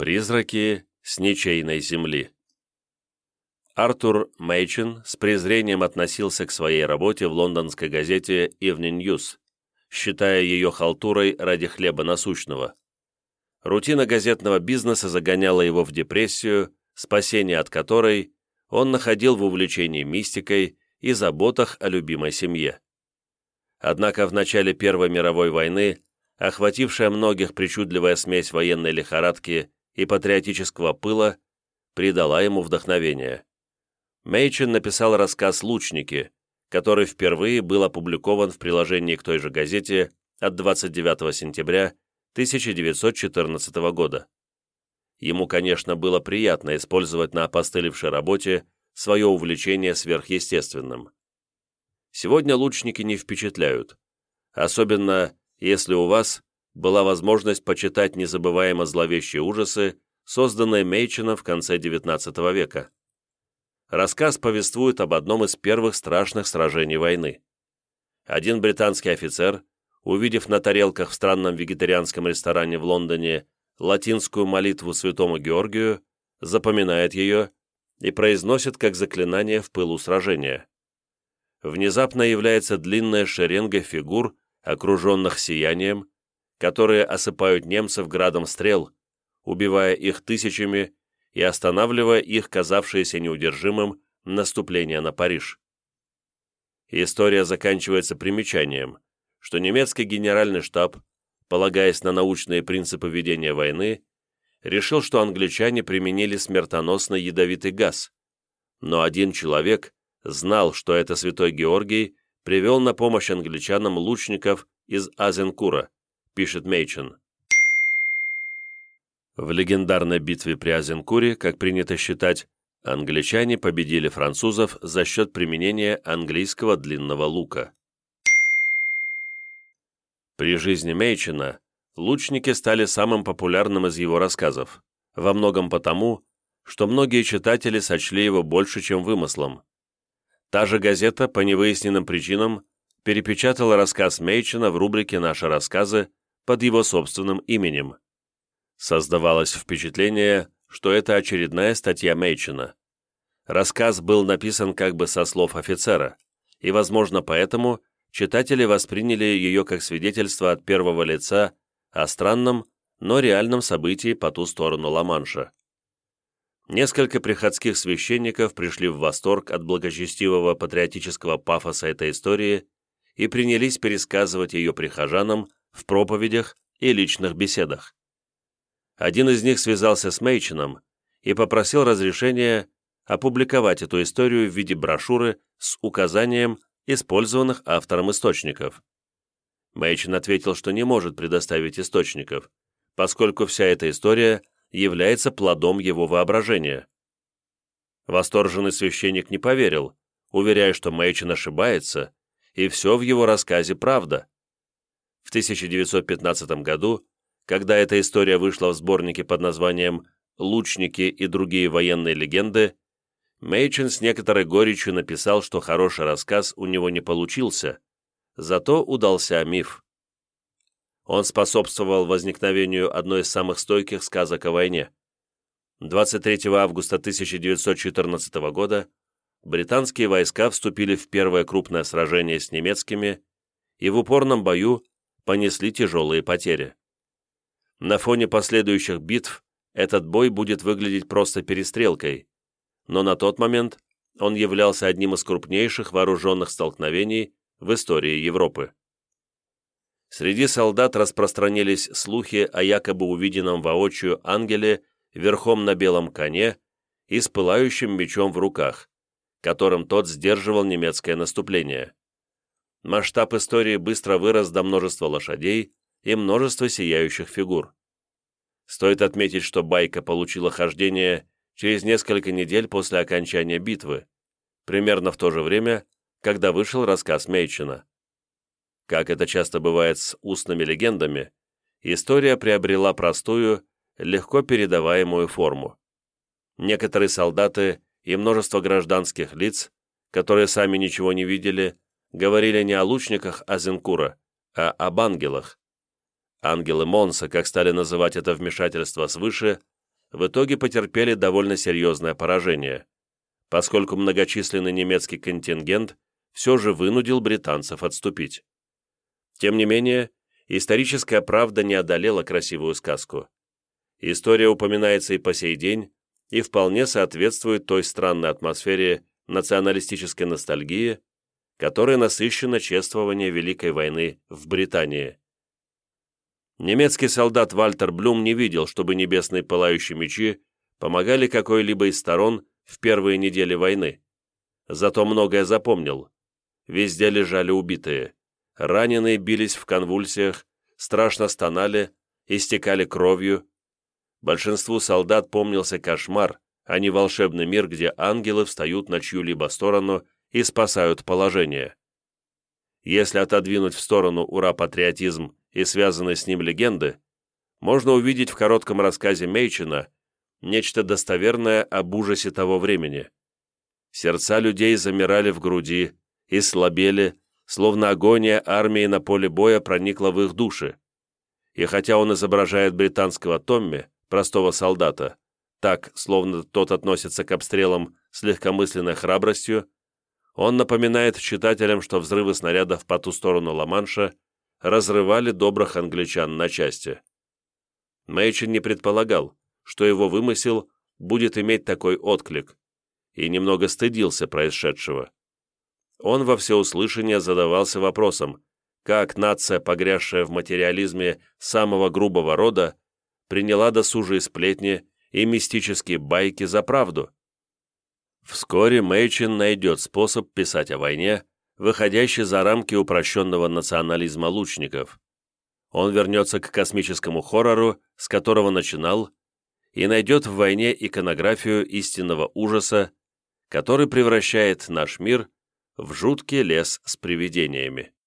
Призраки с ничейной земли. Артур Мэйчин с презрением относился к своей работе в лондонской газете Evening News, считая ее халтурой ради хлеба насущного. Рутина газетного бизнеса загоняла его в депрессию, спасение от которой он находил в увлечении мистикой и заботах о любимой семье. Однако в начале Первой мировой войны, охватившая многих причудливая смесь военной лихорадки и патриотического пыла, придала ему вдохновение. Мэйчин написал рассказ «Лучники», который впервые был опубликован в приложении к той же газете от 29 сентября 1914 года. Ему, конечно, было приятно использовать на опостылевшей работе свое увлечение сверхъестественным. Сегодня лучники не впечатляют, особенно если у вас была возможность почитать незабываемо зловещие ужасы, созданные Мэйчином в конце XIX века. Рассказ повествует об одном из первых страшных сражений войны. Один британский офицер, увидев на тарелках в странном вегетарианском ресторане в Лондоне латинскую молитву святому Георгию, запоминает ее и произносит как заклинание в пылу сражения. Внезапно является длинная шеренга фигур, окруженных сиянием, которые осыпают немцев градом стрел, убивая их тысячами и останавливая их, казавшееся неудержимым, наступление на Париж. История заканчивается примечанием, что немецкий генеральный штаб, полагаясь на научные принципы ведения войны, решил, что англичане применили смертоносный ядовитый газ, но один человек знал, что это святой Георгий привел на помощь англичанам лучников из Азенкура, пишет Мэйчин. В легендарной битве при Азенкуре, как принято считать, англичане победили французов за счет применения английского длинного лука. При жизни Мэйчина лучники стали самым популярным из его рассказов, во многом потому, что многие читатели сочли его больше, чем вымыслом. Та же газета, по невыясненным причинам, перепечатала рассказ Мэйчина в рубрике «Наши рассказы» под его собственным именем. Создавалось впечатление, что это очередная статья Мэйчина. Рассказ был написан как бы со слов офицера, и, возможно, поэтому читатели восприняли ее как свидетельство от первого лица о странном, но реальном событии по ту сторону Ла-Манша. Несколько приходских священников пришли в восторг от благочестивого патриотического пафоса этой истории и принялись пересказывать ее прихожанам в проповедях и личных беседах. Один из них связался с Мэйчином и попросил разрешения опубликовать эту историю в виде брошюры с указанием использованных автором источников. Мэйчин ответил, что не может предоставить источников, поскольку вся эта история является плодом его воображения. Восторженный священник не поверил, уверяя, что Мэйчин ошибается, и все в его рассказе правда. В 1915 году, когда эта история вышла в сборнике под названием «Лучники и другие военные легенды», Мэйчин с некоторой горечью написал, что хороший рассказ у него не получился, зато удался миф. Он способствовал возникновению одной из самых стойких сказок о войне. 23 августа 1914 года британские войска вступили в первое крупное сражение с немецкими и в упорном бою понесли тяжелые потери. На фоне последующих битв этот бой будет выглядеть просто перестрелкой, но на тот момент он являлся одним из крупнейших вооруженных столкновений в истории Европы. Среди солдат распространились слухи о якобы увиденном воочию ангеле верхом на белом коне и с пылающим мечом в руках, которым тот сдерживал немецкое наступление. Масштаб истории быстро вырос до множества лошадей и множества сияющих фигур. Стоит отметить, что байка получила хождение через несколько недель после окончания битвы, примерно в то же время, когда вышел рассказ Мэйчина. Как это часто бывает с устными легендами, история приобрела простую, легко передаваемую форму. Некоторые солдаты и множество гражданских лиц, которые сами ничего не видели, говорили не о лучниках Азенкура, а об ангелах. Ангелы Монса, как стали называть это вмешательство свыше, в итоге потерпели довольно серьезное поражение, поскольку многочисленный немецкий контингент все же вынудил британцев отступить. Тем не менее, историческая правда не одолела красивую сказку. История упоминается и по сей день, и вполне соответствует той странной атмосфере националистической ностальгии, которой насыщено чествование Великой войны в Британии. Немецкий солдат Вальтер Блюм не видел, чтобы небесные пылающие мечи помогали какой-либо из сторон в первые недели войны. Зато многое запомнил. Везде лежали убитые. Раненые бились в конвульсиях, страшно стонали, истекали кровью. Большинству солдат помнился кошмар, а не волшебный мир, где ангелы встают на чью-либо сторону и спасают положение. Если отодвинуть в сторону ура-патриотизм и связанные с ним легенды, можно увидеть в коротком рассказе Мейчина нечто достоверное об ужасе того времени. Сердца людей замирали в груди и слабели, словно агония армии на поле боя проникла в их души. И хотя он изображает британского Томми, простого солдата, так, словно тот относится к обстрелам с легкомысленной храбростью, он напоминает читателям, что взрывы снарядов по ту сторону Ла-Манша разрывали добрых англичан на части. Мейчин не предполагал, что его вымысел будет иметь такой отклик, и немного стыдился происшедшего. Он во всеуслышание задавался вопросом, как нация, погрязшая в материализме самого грубого рода, приняла досужие сплетни и мистические байки за правду. Вскоре Мейчин найдет способ писать о войне, выходящий за рамки упрощенного национализма лучников. Он вернется к космическому хоррору, с которого начинал, и найдет в войне иконографию истинного ужаса, который превращает наш мир в жуткий лес с привидениями.